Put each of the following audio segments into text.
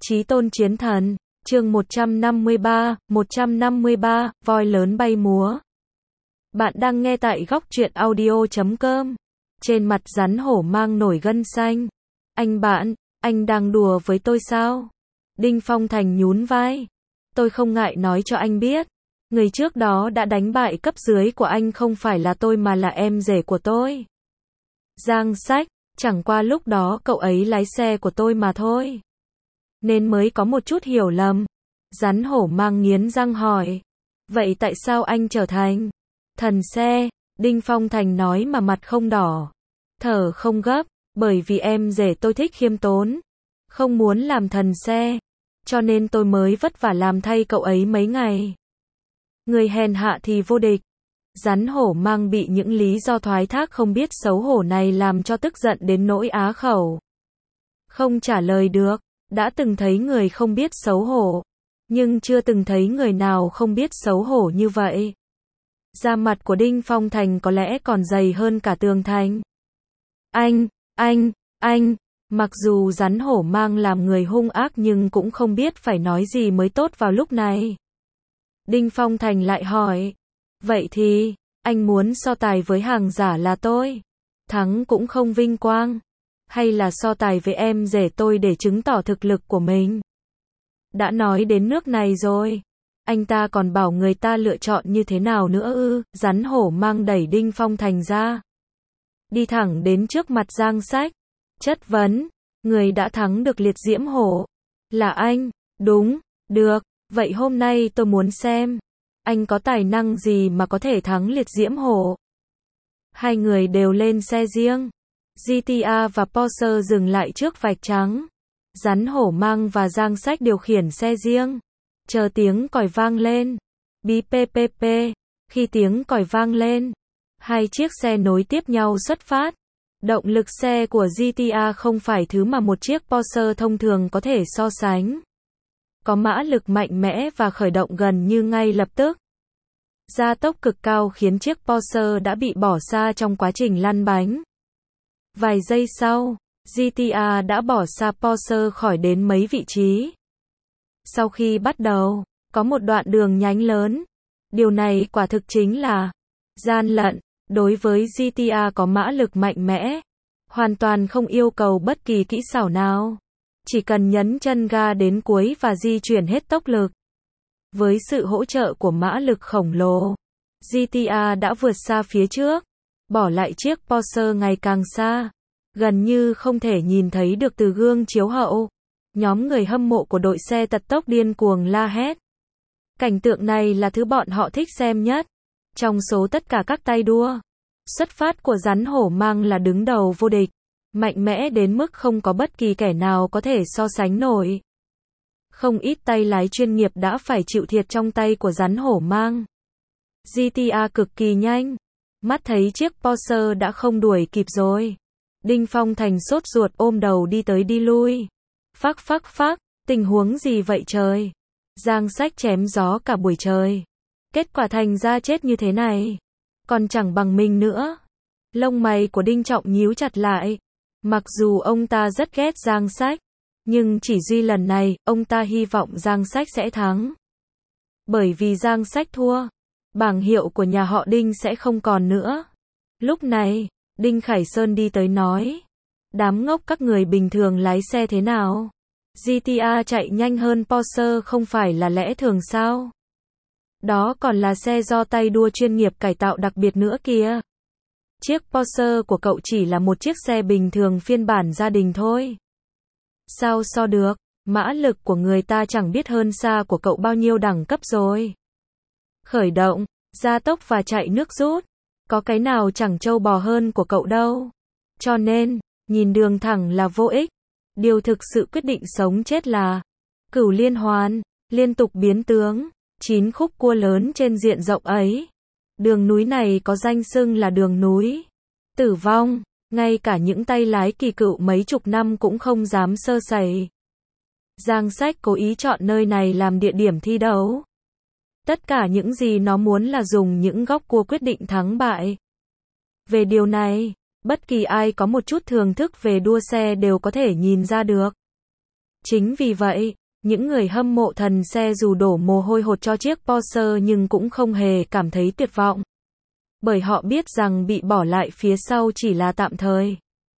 Chí tôn chiến thần, chương 153, voi lớn bay múa. Bạn đang nghe tại góc truyện audio.com. Trên mặt rắn hổ mang nổi gân xanh. Anh bạn, anh đang đùa với tôi sao? Đinh Phong Thành nhún vai. Tôi không ngại nói cho anh biết. Người trước đó đã đánh bại cấp dưới của anh không phải là tôi mà là em rể của tôi. Giang Sách, chẳng qua lúc đó cậu ấy lái xe của tôi mà thôi. Nên mới có một chút hiểu lầm. Rắn hổ mang nghiến răng hỏi. Vậy tại sao anh trở thành thần xe? Đinh Phong Thành nói mà mặt không đỏ, thở không gấp, bởi vì em rể tôi thích khiêm tốn, không muốn làm thần xe, cho nên tôi mới vất vả làm thay cậu ấy mấy ngày. Người hèn hạ thì vô địch. Rắn hổ mang bị những lý do thoái thác không biết xấu hổ này làm cho tức giận đến nỗi á khẩu không trả lời được. Đã từng thấy người không biết xấu hổ, nhưng chưa từng thấy người nào không biết xấu hổ như vậy. Da mặt của Đinh Phong Thành có lẽ còn dày hơn cả tường thành. Anh, mặc dù rắn hổ mang làm người hung ác nhưng cũng không biết phải nói gì mới tốt vào lúc này. Đinh Phong Thành lại hỏi, vậy thì, anh muốn so tài với hàng giả là tôi, thắng cũng không vinh quang, hay là so tài với em rể tôi để chứng tỏ thực lực của mình? Đã nói đến nước này rồi, anh ta còn bảo người ta lựa chọn như thế nào nữa ư? Rắn hổ mang đẩy Đinh Phong Thành ra, đi thẳng đến trước mặt Giang Sách, chất vấn, người đã thắng được liệt diễm hổ là anh, đúng, được, vậy hôm nay tôi muốn xem, anh có tài năng gì mà có thể thắng liệt diễm hổ. Hai người đều lên xe riêng. GTA và Porsche dừng lại trước vạch trắng. Rắn hổ mang và Giang Sách điều khiển xe riêng. Chờ tiếng còi vang lên. Bí ppp. Khi tiếng còi vang lên, hai chiếc xe nối tiếp nhau xuất phát. Động lực xe của GTA không phải thứ mà một chiếc Porsche thông thường có thể so sánh. Có mã lực mạnh mẽ và khởi động gần như ngay lập tức. Gia tốc cực cao khiến chiếc Porsche đã bị bỏ xa trong quá trình lăn bánh. Vài giây sau, GTA đã bỏ xa Porsche khỏi đến mấy vị trí. Sau khi bắt đầu, có một đoạn đường nhánh lớn. Điều này quả thực chính là gian lận. Đối với GTA có mã lực mạnh mẽ, hoàn toàn không yêu cầu bất kỳ kỹ xảo nào. Chỉ cần nhấn chân ga đến cuối và di chuyển hết tốc lực. Với sự hỗ trợ của mã lực khổng lồ, GTA đã vượt xa phía trước, bỏ lại chiếc Porsche ngày càng xa, gần như không thể nhìn thấy được từ gương chiếu hậu. Nhóm người hâm mộ của đội xe tật tốc điên cuồng la hét. Cảnh tượng này là thứ bọn họ thích xem nhất. Trong số tất cả các tay đua, xuất phát của rắn hổ mang là đứng đầu vô địch, mạnh mẽ đến mức không có bất kỳ kẻ nào có thể so sánh nổi. Không ít tay lái chuyên nghiệp đã phải chịu thiệt trong tay của rắn hổ mang. GTA cực kỳ nhanh, mắt thấy chiếc Porsche đã không đuổi kịp rồi. Đinh Phong Thành sốt ruột ôm đầu đi tới đi lui. Phắc, tình huống gì vậy trời? Giang Sách chém gió cả buổi trời. Kết quả thành ra chết như thế này. Còn chẳng bằng mình nữa. Lông mày của Đinh Trọng nhíu chặt lại. Mặc dù ông ta rất ghét Giang Sách, nhưng chỉ duy lần này, ông ta hy vọng Giang Sách sẽ thắng. Bởi vì Giang Sách thua, bảng hiệu của nhà họ Đinh sẽ không còn nữa. Lúc này, Đinh Khải Sơn đi tới nói. Đám ngốc các người bình thường lái xe thế nào? GTA chạy nhanh hơn Porsche không phải là lẽ thường sao? Đó còn là xe do tay đua chuyên nghiệp cải tạo đặc biệt nữa kìa. Chiếc Porsche của cậu chỉ là một chiếc xe bình thường phiên bản gia đình thôi. Sao so được, mã lực của người ta chẳng biết hơn xa của cậu bao nhiêu đẳng cấp rồi. Khởi động, gia tốc và chạy nước rút, có cái nào chẳng trâu bò hơn của cậu đâu. Cho nên, nhìn đường thẳng là vô ích. Điều thực sự quyết định sống chết là Cửu Liên Hoàn, liên tục biến tướng, 9 khúc cua lớn trên diện rộng ấy. Đường núi này có danh xưng là đường núi tử vong, ngay cả những tay lái kỳ cựu mấy chục năm cũng không dám sơ sẩy. Giang Sách cố ý chọn nơi này làm địa điểm thi đấu. Tất cả những gì nó muốn là dùng những góc cua quyết định thắng bại. Về điều này, bất kỳ ai có một chút thưởng thức về đua xe đều có thể nhìn ra được. Chính vì vậy, những người hâm mộ thần xe dù đổ mồ hôi hột cho chiếc Porsche nhưng cũng không hề cảm thấy tuyệt vọng. Bởi họ biết rằng bị bỏ lại phía sau chỉ là tạm thời.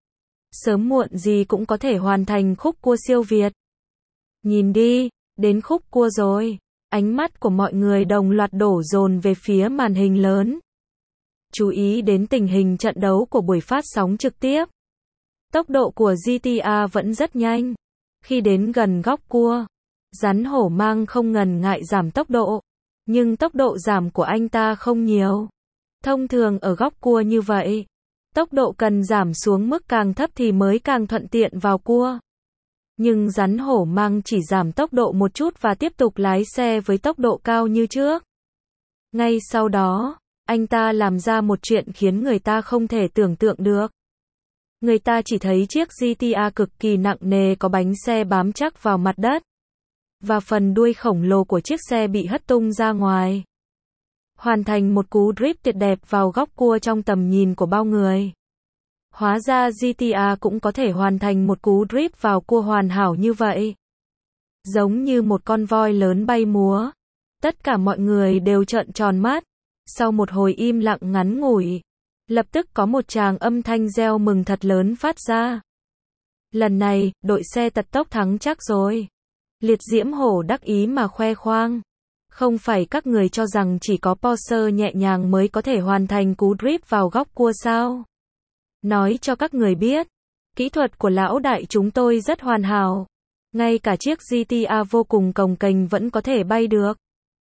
Sớm muộn gì cũng có thể hoàn thành khúc cua siêu việt. Nhìn đi, đến khúc cua rồi. Ánh mắt của mọi người đồng loạt đổ dồn về phía màn hình lớn. Chú ý đến tình hình trận đấu của buổi phát sóng trực tiếp. Tốc độ của GTA vẫn rất nhanh. Khi đến gần góc cua, rắn hổ mang không ngần ngại giảm tốc độ. Nhưng tốc độ giảm của anh ta không nhiều. Thông thường ở góc cua như vậy, tốc độ cần giảm xuống mức càng thấp thì mới càng thuận tiện vào cua. Nhưng rắn hổ mang chỉ giảm tốc độ một chút và tiếp tục lái xe với tốc độ cao như trước. Ngay sau đó, anh ta làm ra một chuyện khiến người ta không thể tưởng tượng được. Người ta chỉ thấy chiếc GTA cực kỳ nặng nề có bánh xe bám chắc vào mặt đất. Và phần đuôi khổng lồ của chiếc xe bị hất tung ra ngoài. Hoàn thành một cú drift tuyệt đẹp vào góc cua trong tầm nhìn của bao người. Hóa ra GTA cũng có thể hoàn thành một cú drift vào cua hoàn hảo như vậy. Giống như một con voi lớn bay múa. Tất cả mọi người đều trợn tròn mắt. Sau một hồi im lặng ngắn ngủi, lập tức có một tràng âm thanh reo mừng thật lớn phát ra. Lần này, đội xe tật tốc thắng chắc rồi. Liệt diễm hổ đắc ý mà khoe khoang. Không phải các người cho rằng chỉ có Porsche nhẹ nhàng mới có thể hoàn thành cú drift vào góc cua sao? Nói cho các người biết, kỹ thuật của lão đại chúng tôi rất hoàn hảo. Ngay cả chiếc GTA vô cùng cồng kềnh vẫn có thể bay được.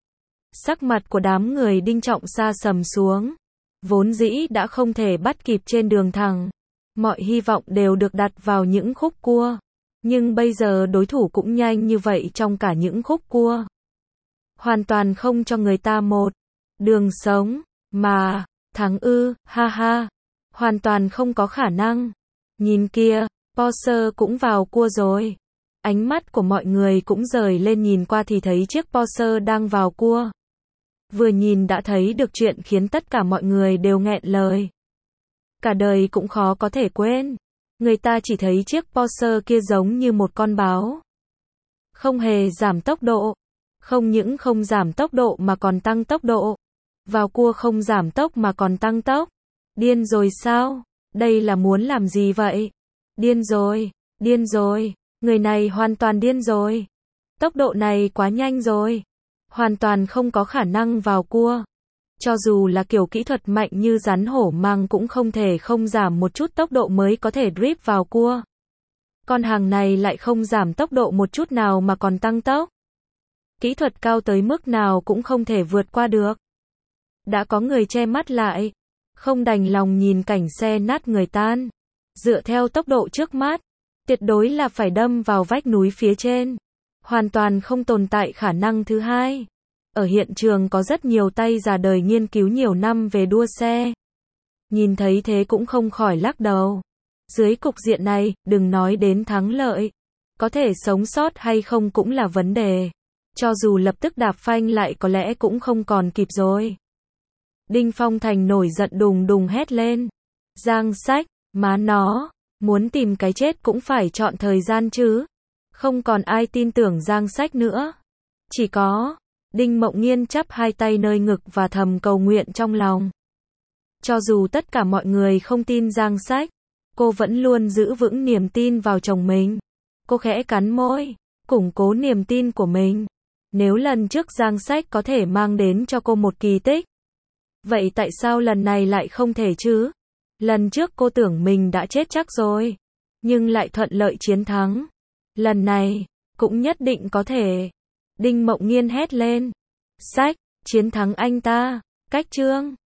Sắc mặt của đám người Đinh Trọng sa sầm xuống. Vốn dĩ đã không thể bắt kịp trên đường thẳng. Mọi hy vọng đều được đặt vào những khúc cua. Nhưng bây giờ đối thủ cũng nhanh như vậy trong cả những khúc cua. Hoàn toàn không cho người ta một đường sống, mà thắng ư, ha ha. Hoàn toàn không có khả năng. Nhìn kia, Porsche cũng vào cua rồi. Ánh mắt của mọi người cũng rời lên nhìn qua thì thấy chiếc Porsche đang vào cua. Vừa nhìn đã thấy được chuyện khiến tất cả mọi người đều nghẹn lời. Cả đời cũng khó có thể quên. Người ta chỉ thấy chiếc Porsche kia giống như một con báo. Không hề giảm tốc độ. Không những không giảm tốc độ mà còn tăng tốc độ. Vào cua không giảm tốc mà còn tăng tốc. Điên rồi sao? Đây là muốn làm gì vậy? Điên rồi, điên rồi. Người này hoàn toàn điên rồi. Tốc độ này quá nhanh rồi. Hoàn toàn không có khả năng vào cua. Cho dù là kiểu kỹ thuật mạnh như rắn hổ mang cũng không thể không giảm một chút tốc độ mới có thể drift vào cua. Con hàng này lại không giảm tốc độ một chút nào mà còn tăng tốc. Kỹ thuật cao tới mức nào cũng không thể vượt qua được. Đã có người che mắt lại. Không đành lòng nhìn cảnh xe nát người tan. Dựa theo tốc độ trước mắt, tuyệt đối là phải đâm vào vách núi phía trên. Hoàn toàn không tồn tại khả năng thứ hai. Ở hiện trường có rất nhiều tay già đời nghiên cứu nhiều năm về đua xe. Nhìn thấy thế cũng không khỏi lắc đầu. Dưới cục diện này, đừng nói đến thắng lợi. Có thể sống sót hay không cũng là vấn đề. Cho dù lập tức đạp phanh lại có lẽ cũng không còn kịp rồi. Đinh Phong Thành nổi giận đùng đùng hét lên. Giang Sách, má nó, muốn tìm cái chết cũng phải chọn thời gian chứ. Không còn ai tin tưởng Giang Sách nữa. Chỉ có Đinh Mộng Nghiên chắp hai tay nơi ngực và thầm cầu nguyện trong lòng. Cho dù tất cả mọi người không tin Giang Sách, cô vẫn luôn giữ vững niềm tin vào chồng mình. Cô khẽ cắn môi, củng cố niềm tin của mình. Nếu lần trước Giang Sách có thể mang đến cho cô một kỳ tích, vậy tại sao lần này lại không thể chứ? Lần trước cô tưởng mình đã chết chắc rồi, nhưng lại thuận lợi chiến thắng. Lần này, cũng nhất định có thể. Đinh Mộng Nghiên hét lên. Sách, chiến thắng anh ta. Cách chương